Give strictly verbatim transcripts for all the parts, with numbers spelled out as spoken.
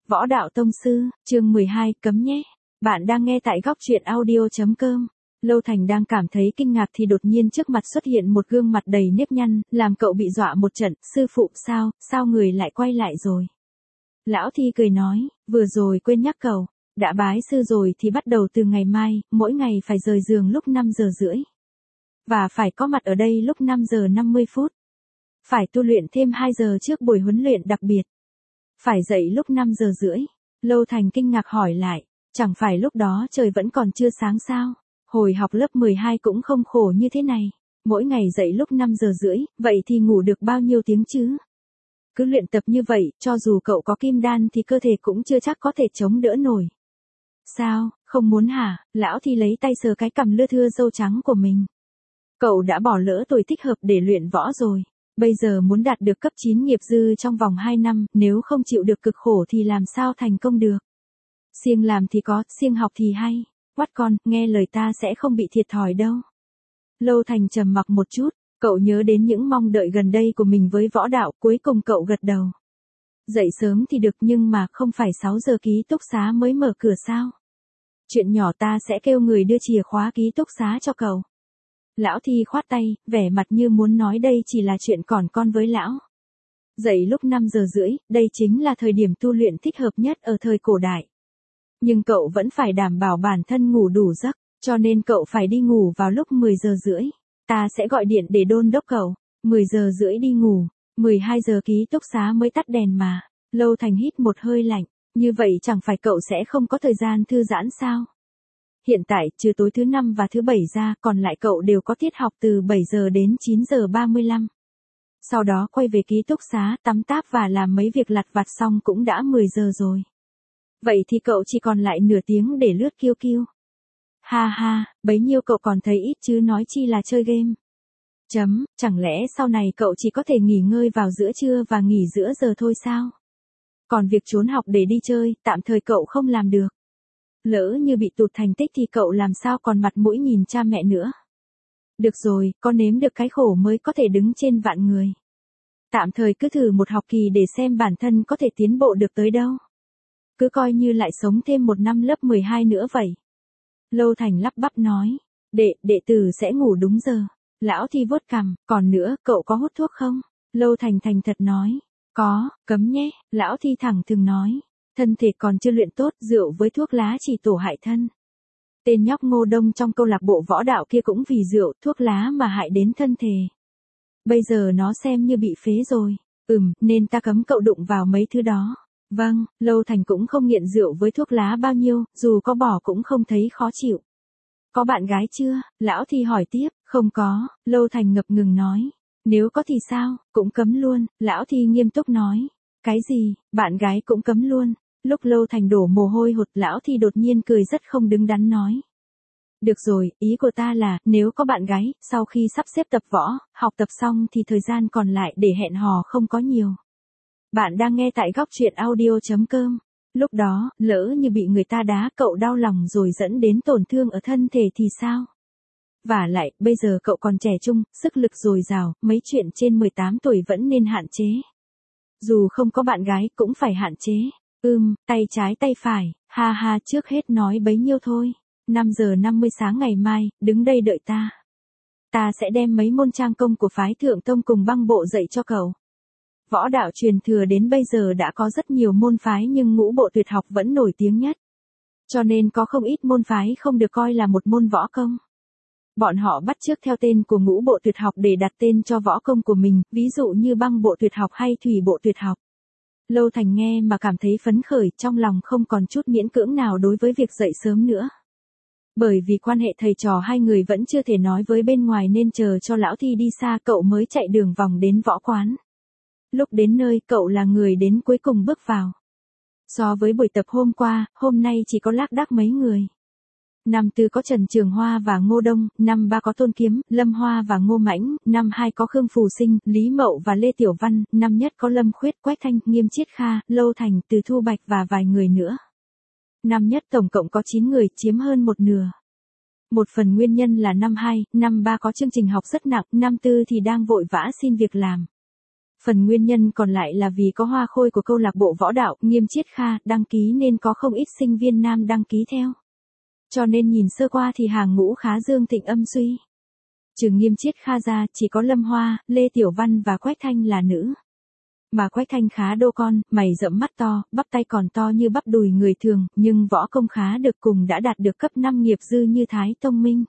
Võ đạo tông sư, chương mười hai, cấm nhé. Bạn đang nghe tại góc truyện audio.com. Lâu Thành đang cảm thấy kinh ngạc thì đột nhiên trước mặt xuất hiện một gương mặt đầy nếp nhăn, làm cậu bị dọa một trận. Sư phụ sao, sao người lại quay lại rồi? Lão Thi cười nói, vừa rồi quên nhắc cậu, đã bái sư rồi thì bắt đầu từ ngày mai, mỗi ngày phải rời giường lúc năm giờ rưỡi. Và phải có mặt ở đây lúc năm giờ năm mươi phút. Phải tu luyện thêm hai giờ trước buổi huấn luyện đặc biệt. Phải dậy lúc năm giờ rưỡi. Lâu Thành kinh ngạc hỏi lại, chẳng phải lúc đó trời vẫn còn chưa sáng sao? Hồi học lớp mười hai cũng không khổ như thế này. Mỗi ngày dậy lúc năm giờ rưỡi, vậy thì ngủ được bao nhiêu tiếng chứ? Cứ luyện tập như vậy, cho dù cậu có kim đan thì cơ thể cũng chưa chắc có thể chống đỡ nổi. Sao, không muốn hả? Lão Thi lấy tay sờ cái cằm lưa thưa râu trắng của mình. Cậu đã bỏ lỡ tuổi thích hợp để luyện võ rồi. Bây giờ muốn đạt được cấp chín nghiệp dư trong vòng hai năm, nếu không chịu được cực khổ thì làm sao thành công được? Siêng làm thì có, siêng học thì hay. Quát con, nghe lời ta sẽ không bị thiệt thòi đâu. Lâu Thành trầm mặc một chút, cậu nhớ đến những mong đợi gần đây của mình với võ đạo, cuối cùng cậu gật đầu. Dậy sớm thì được nhưng mà không phải sáu giờ ký túc xá mới mở cửa sao? Chuyện nhỏ ta sẽ kêu người đưa chìa khóa ký túc xá cho cậu. Lão Thi khoát tay, vẻ mặt như muốn nói đây chỉ là chuyện còn con với lão. Dậy lúc năm giờ rưỡi, đây chính là thời điểm tu luyện thích hợp nhất ở thời cổ đại. Nhưng cậu vẫn phải đảm bảo bản thân ngủ đủ giấc, cho nên cậu phải đi ngủ vào lúc mười giờ rưỡi. Ta sẽ gọi điện để đôn đốc cậu, mười giờ rưỡi đi ngủ, mười hai giờ ký túc xá mới tắt đèn mà. Lâu Thành hít một hơi lạnh, như vậy chẳng phải cậu sẽ không có thời gian thư giãn sao? Hiện tại, trừ tối thứ năm và thứ bảy ra, còn lại cậu đều có tiết học từ bảy giờ đến chín giờ ba mươi lăm. Sau đó quay về ký túc xá, tắm táp và làm mấy việc lặt vặt xong cũng đã mười giờ rồi. Vậy thì cậu chỉ còn lại nửa tiếng để lướt kiêu kiêu. Ha ha, bấy nhiêu cậu còn thấy ít chứ nói chi là chơi game. Chấm, chẳng lẽ sau này cậu chỉ có thể nghỉ ngơi vào giữa trưa và nghỉ giữa giờ thôi sao? Còn việc trốn học để đi chơi, tạm thời cậu không làm được. Lỡ như bị tụt thành tích thì cậu làm sao còn mặt mũi nhìn cha mẹ nữa. Được rồi, con nếm được cái khổ mới có thể đứng trên vạn người. Tạm thời cứ thử một học kỳ để xem bản thân có thể tiến bộ được tới đâu. Cứ coi như lại sống thêm một năm lớp mười hai nữa vậy. Lâu Thành lắp bắp nói, đệ, đệ tử sẽ ngủ đúng giờ. Lão Thi vuốt cằm, còn nữa, cậu có hút thuốc không? Lâu Thành thành thật nói, có, cấm nhé. Lão Thi thẳng thừng nói, thân thể còn chưa luyện tốt, rượu với thuốc lá chỉ tổ hại thân. Tên nhóc Ngô Đông trong câu lạc bộ võ đạo kia cũng vì rượu, thuốc lá mà hại đến thân thể. Bây giờ nó xem như bị phế rồi. Ừm, nên ta cấm cậu đụng vào mấy thứ đó. Vâng, Lâu Thành cũng không nghiện rượu với thuốc lá bao nhiêu, dù có bỏ cũng không thấy khó chịu. Có bạn gái chưa? Lão Thi hỏi tiếp, không có, Lâu Thành ngập ngừng nói. Nếu có thì sao, cũng cấm luôn, Lão Thi nghiêm túc nói. Cái gì, bạn gái cũng cấm luôn? Lúc Lâu Thành đổ mồ hôi hột, Lão Thi đột nhiên cười rất không đứng đắn nói. Được rồi, ý của ta là, nếu có bạn gái, sau khi sắp xếp tập võ, học tập xong thì thời gian còn lại để hẹn hò không có nhiều. Bạn đang nghe tại góc truyện audio.com. Lúc đó, lỡ như bị người ta đá cậu đau lòng rồi dẫn đến tổn thương ở thân thể thì sao? Vả lại, bây giờ cậu còn trẻ trung, sức lực dồi dào, mấy chuyện trên mười tám tuổi vẫn nên hạn chế. Dù không có bạn gái cũng phải hạn chế. Ừm, tay trái tay phải, ha ha, trước hết nói bấy nhiêu thôi. năm giờ năm mươi sáng ngày mai, đứng đây đợi ta. Ta sẽ đem mấy môn trang công của phái Thượng Tông cùng băng bộ dạy cho cậu. Võ đạo truyền thừa đến bây giờ đã có rất nhiều môn phái nhưng ngũ bộ tuyệt học vẫn nổi tiếng nhất. Cho nên có không ít môn phái không được coi là một môn võ công. Bọn họ bắt chước theo tên của ngũ bộ tuyệt học để đặt tên cho võ công của mình, ví dụ như băng bộ tuyệt học hay thủy bộ tuyệt học. Lâu Thành nghe mà cảm thấy phấn khởi, trong lòng không còn chút miễn cưỡng nào đối với việc dậy sớm nữa. Bởi vì quan hệ thầy trò hai người vẫn chưa thể nói với bên ngoài nên chờ cho Lão Thi đi xa cậu mới chạy đường vòng đến võ quán. Lúc đến nơi cậu là người đến cuối cùng bước vào. So với buổi tập hôm qua, hôm nay chỉ có lác đác mấy người. Năm tư có Trần Trường Hoa và Ngô Đông, năm ba có Tôn Kiếm, Lâm Hoa và Ngô Mãnh, năm hai có Khương Phù Sinh, Lý Mậu và Lê Tiểu Văn, năm nhất có Lâm Khuyết, Quách Thanh, Nghiêm Chiết Kha, Lâu Thành, Từ Thu Bạch và vài người nữa. Năm nhất tổng cộng có chín người, chiếm hơn một nửa. Một phần nguyên nhân là năm hai, năm ba có chương trình học rất nặng, năm tư thì đang vội vã xin việc làm. Phần nguyên nhân còn lại là vì có hoa khôi của câu lạc bộ võ đạo Nghiêm Chiết Kha đăng ký nên có không ít sinh viên nam đăng ký theo. Cho nên nhìn sơ qua thì hàng ngũ khá dương thịnh âm suy. Trừ Nghiêm Chiết Kha ra, chỉ có Lâm Hoa, Lê Tiểu Văn và Quách Thanh là nữ. Mà Quách Thanh khá đô con, mày rậm mắt to, bắp tay còn to như bắp đùi người thường, nhưng võ công khá được cùng đã đạt được cấp năm nghiệp dư như Thái Tông Minh.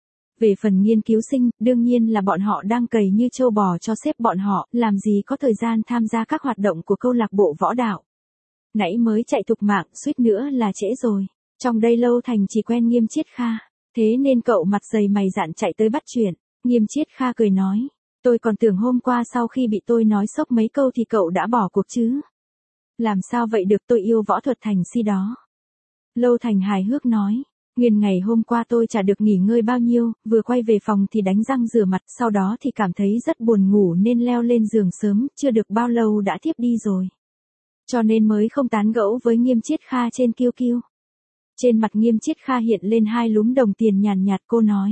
Về phần nghiên cứu sinh, đương nhiên là bọn họ đang cày như trâu bò cho sếp bọn họ, làm gì có thời gian tham gia các hoạt động của câu lạc bộ võ đạo. Nãy mới chạy thục mạng, suýt nữa là trễ rồi. Trong đây Lâu Thành chỉ quen Nghiêm Chiết Kha, thế nên cậu mặt dày mày dạn chạy tới bắt chuyện. Nghiêm Chiết Kha cười nói, tôi còn tưởng hôm qua sau khi bị tôi nói sốc mấy câu thì cậu đã bỏ cuộc chứ. Làm sao vậy được, tôi yêu võ thuật thành si đó. Lâu Thành hài hước nói, nguyên ngày hôm qua tôi chả được nghỉ ngơi bao nhiêu, vừa quay về phòng thì đánh răng rửa mặt, sau đó thì cảm thấy rất buồn ngủ nên leo lên giường sớm, chưa được bao lâu đã thiếp đi rồi. Cho nên mới không tán gẫu với Nghiêm Chiết Kha trên kiu kiu. Trên mặt Nghiêm Chiết Kha hiện lên hai lúm đồng tiền nhàn nhạt, cô nói.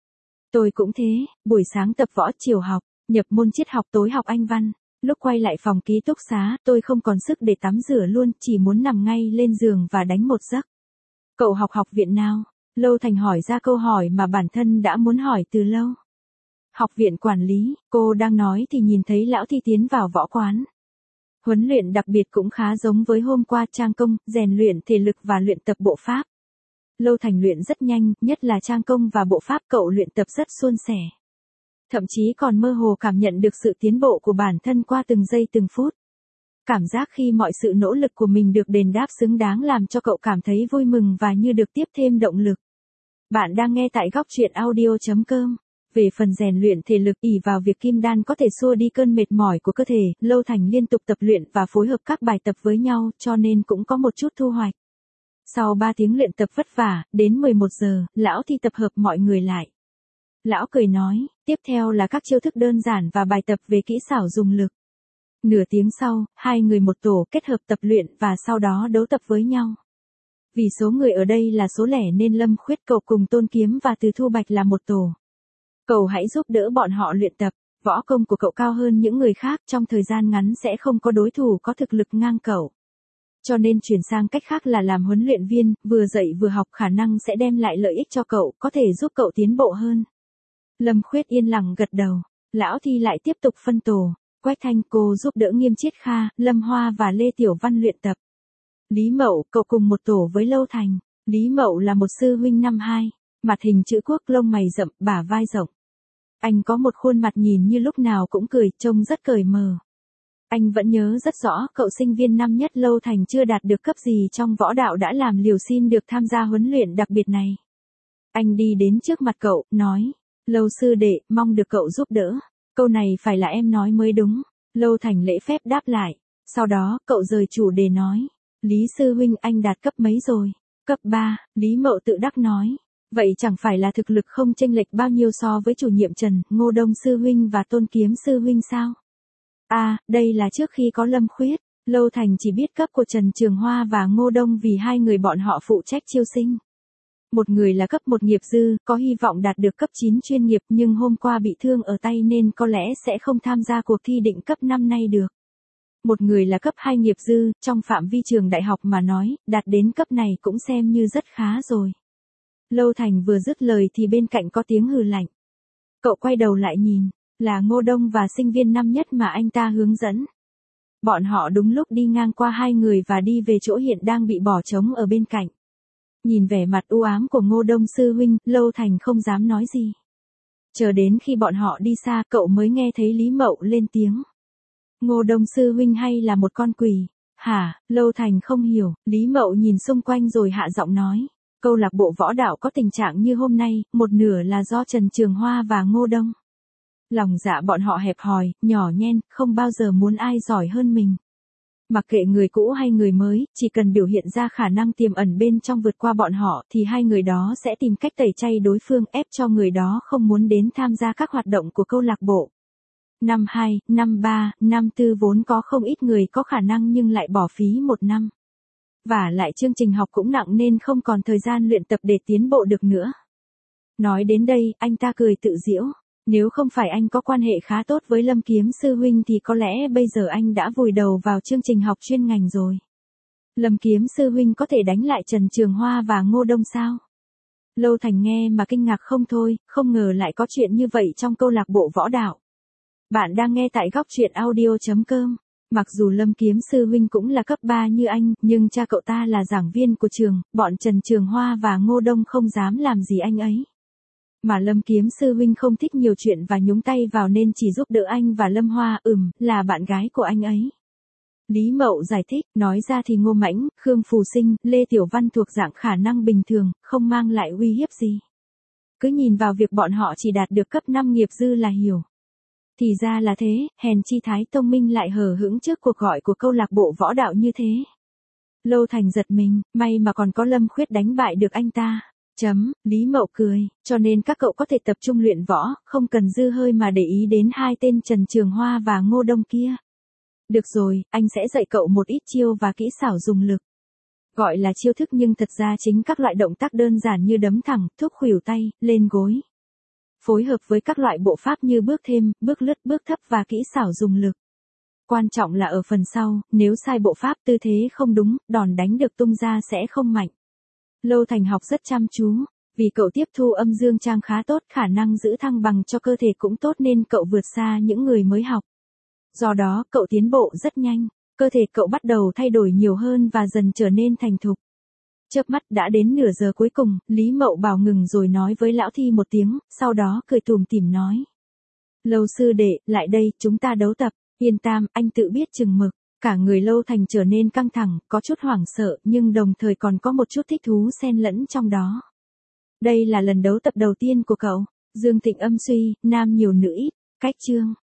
Tôi cũng thế, buổi sáng tập võ, chiều học, nhập môn triết học, tối học Anh văn. Lúc quay lại phòng ký túc xá, tôi không còn sức để tắm rửa luôn, chỉ muốn nằm ngay lên giường và đánh một giấc. Cậu học học viện nào? Lâu Thành hỏi ra câu hỏi mà bản thân đã muốn hỏi từ lâu. Học viện quản lý, cô đang nói thì nhìn thấy lão Thi tiến vào võ quán. Huấn luyện đặc biệt cũng khá giống với hôm qua, trang công, rèn luyện thể lực và luyện tập bộ pháp. Lâu Thành luyện rất nhanh, nhất là trang công và bộ pháp cậu luyện tập rất suôn sẻ. Thậm chí còn mơ hồ cảm nhận được sự tiến bộ của bản thân qua từng giây từng phút. Cảm giác khi mọi sự nỗ lực của mình được đền đáp xứng đáng làm cho cậu cảm thấy vui mừng và như được tiếp thêm động lực. Bạn đang nghe tại góc truyện audio chấm com. Về phần rèn luyện thể lực, ỷ vào việc kim đan có thể xua đi cơn mệt mỏi của cơ thể, Lâu Thành liên tục tập luyện và phối hợp các bài tập với nhau, cho nên cũng có một chút thu hoạch. Sau ba tiếng luyện tập vất vả, đến mười một giờ, lão Thi tập hợp mọi người lại. Lão cười nói, tiếp theo là các chiêu thức đơn giản và bài tập về kỹ xảo dùng lực. Nửa tiếng sau, hai người một tổ kết hợp tập luyện và sau đó đấu tập với nhau. Vì số người ở đây là số lẻ nên Lâm Khuyết cậu cùng Tôn Kiếm và Từ Thu Bạch là một tổ. Cậu hãy giúp đỡ bọn họ luyện tập, võ công của cậu cao hơn những người khác, trong thời gian ngắn sẽ không có đối thủ có thực lực ngang cậu. Cho nên chuyển sang cách khác là làm huấn luyện viên, vừa dạy vừa học, khả năng sẽ đem lại lợi ích cho cậu, có thể giúp cậu tiến bộ hơn. Lâm Khuyết yên lặng gật đầu, lão Thi lại tiếp tục phân tổ. Quách Thanh, cô giúp đỡ Nghiêm Chiết Kha, Lâm Hoa và Lê Tiểu Văn luyện tập. Lý Mậu, cậu cùng một tổ với Lâu Thành. Lý Mậu là một sư huynh năm hai, mặt hình chữ quốc, lông mày rậm, bả vai rộng. Anh có một khuôn mặt nhìn như lúc nào cũng cười, trông rất cởi mở. Anh vẫn nhớ rất rõ, cậu sinh viên năm nhất Lâu Thành chưa đạt được cấp gì trong võ đạo đã làm liều xin được tham gia huấn luyện đặc biệt này. Anh đi đến trước mặt cậu, nói, Lâu sư đệ, mong được cậu giúp đỡ. Câu này phải là em nói mới đúng. Lâu Thành lễ phép đáp lại. Sau đó, cậu rời chủ đề nói. Lý sư huynh, anh đạt cấp mấy rồi? Cấp ba, Lý Mậu tự đắc nói. Vậy chẳng phải là thực lực không chênh lệch bao nhiêu so với chủ nhiệm Trần, Ngô Đông sư huynh và Tôn Kiếm sư huynh sao? À, đây là trước khi có Lâm Khuyết. Lâu Thành chỉ biết cấp của Trần Trường Hoa và Ngô Đông vì hai người bọn họ phụ trách chiêu sinh. Một người là cấp một nghiệp dư, có hy vọng đạt được cấp chín chuyên nghiệp nhưng hôm qua bị thương ở tay nên có lẽ sẽ không tham gia cuộc thi định cấp năm nay được. Một người là cấp hai nghiệp dư, trong phạm vi trường đại học mà nói, đạt đến cấp này cũng xem như rất khá rồi. Lâu Thành vừa dứt lời thì bên cạnh có tiếng hừ lạnh. Cậu quay đầu lại nhìn, là Ngô Đông và sinh viên năm nhất mà anh ta hướng dẫn. Bọn họ đúng lúc đi ngang qua hai người và đi về chỗ hiện đang bị bỏ trống ở bên cạnh. Nhìn vẻ mặt u ám của Ngô Đông sư huynh, Lâu Thành không dám nói gì. Chờ đến khi bọn họ đi xa, cậu mới nghe thấy Lý Mậu lên tiếng. Ngô Đông sư huynh hay là một con quỷ? Hả? Lâu Thành không hiểu, Lý Mậu nhìn xung quanh rồi hạ giọng nói. Câu lạc bộ võ đạo có tình trạng như hôm nay, một nửa là do Trần Trường Hoa và Ngô Đông. Lòng dạ bọn họ hẹp hòi, nhỏ nhen, không bao giờ muốn ai giỏi hơn mình. Mặc kệ người cũ hay người mới, chỉ cần biểu hiện ra khả năng tiềm ẩn bên trong vượt qua bọn họ thì hai người đó sẽ tìm cách tẩy chay đối phương, ép cho người đó không muốn đến tham gia các hoạt động của câu lạc bộ. Năm hai, năm ba, năm tư vốn có không ít người có khả năng nhưng lại bỏ phí một năm. Và lại chương trình học cũng nặng nên không còn thời gian luyện tập để tiến bộ được nữa. Nói đến đây, anh ta cười tự giễu. Nếu không phải anh có quan hệ khá tốt với Lâm Kiếm sư huynh thì có lẽ bây giờ anh đã vùi đầu vào chương trình học chuyên ngành rồi. Lâm Kiếm sư huynh có thể đánh lại Trần Trường Hoa và Ngô Đông sao? Lâu Thành nghe mà kinh ngạc không thôi, không ngờ lại có chuyện như vậy trong câu lạc bộ võ đạo. Bạn đang nghe tại góc truyện audio.com. Mặc dù Lâm Kiếm sư huynh cũng là cấp ba như anh, nhưng cha cậu ta là giảng viên của trường, bọn Trần Trường Hoa và Ngô Đông không dám làm gì anh ấy. Mà Lâm Kiếm sư huynh không thích nhiều chuyện và nhúng tay vào nên chỉ giúp đỡ anh và Lâm Hoa, ừm, là bạn gái của anh ấy. Lý Mậu giải thích, nói ra thì Ngô Mãnh, Khương Phù Sinh, Lê Tiểu Văn thuộc dạng khả năng bình thường, không mang lại uy hiếp gì. Cứ nhìn vào việc bọn họ chỉ đạt được cấp năm nghiệp dư là hiểu. Thì ra là thế, hèn chi Thái Tông Minh lại hờ hững trước cuộc gọi của câu lạc bộ võ đạo như thế. Lâu Thành giật mình, may mà còn có Lâm Khuyết đánh bại được anh ta. Chấm, Lý Mậu cười, cho nên các cậu có thể tập trung luyện võ, không cần dư hơi mà để ý đến hai tên Trần Trường Hoa và Ngô Đông kia. Được rồi, anh sẽ dạy cậu một ít chiêu và kỹ xảo dùng lực. Gọi là chiêu thức nhưng thật ra chính các loại động tác đơn giản như đấm thẳng, thúc khuỷu tay, lên gối. Phối hợp với các loại bộ pháp như bước thêm, bước lướt, bước thấp và kỹ xảo dùng lực. Quan trọng là ở phần sau, nếu sai bộ pháp tư thế không đúng, đòn đánh được tung ra sẽ không mạnh. Lâu Thành học rất chăm chú, vì cậu tiếp thu âm dương trang khá tốt, khả năng giữ thăng bằng cho cơ thể cũng tốt nên cậu vượt xa những người mới học. Do đó, cậu tiến bộ rất nhanh, cơ thể cậu bắt đầu thay đổi nhiều hơn và dần trở nên thành thục. Chớp mắt đã đến nửa giờ cuối cùng, Lý Mậu bảo ngừng rồi nói với Lão Thi một tiếng, sau đó cười tủm tỉm nói. Lâu sư đệ, lại đây, chúng ta đấu tập, yên tam, anh tự biết chừng mực. Cả người Lâu Thành trở nên căng thẳng, có chút hoảng sợ, nhưng đồng thời còn có một chút thích thú xen lẫn trong đó. Đây là lần đấu tập đầu tiên của cậu. Dương Thịnh âm suy, nam nhiều nữ ít, cách chương.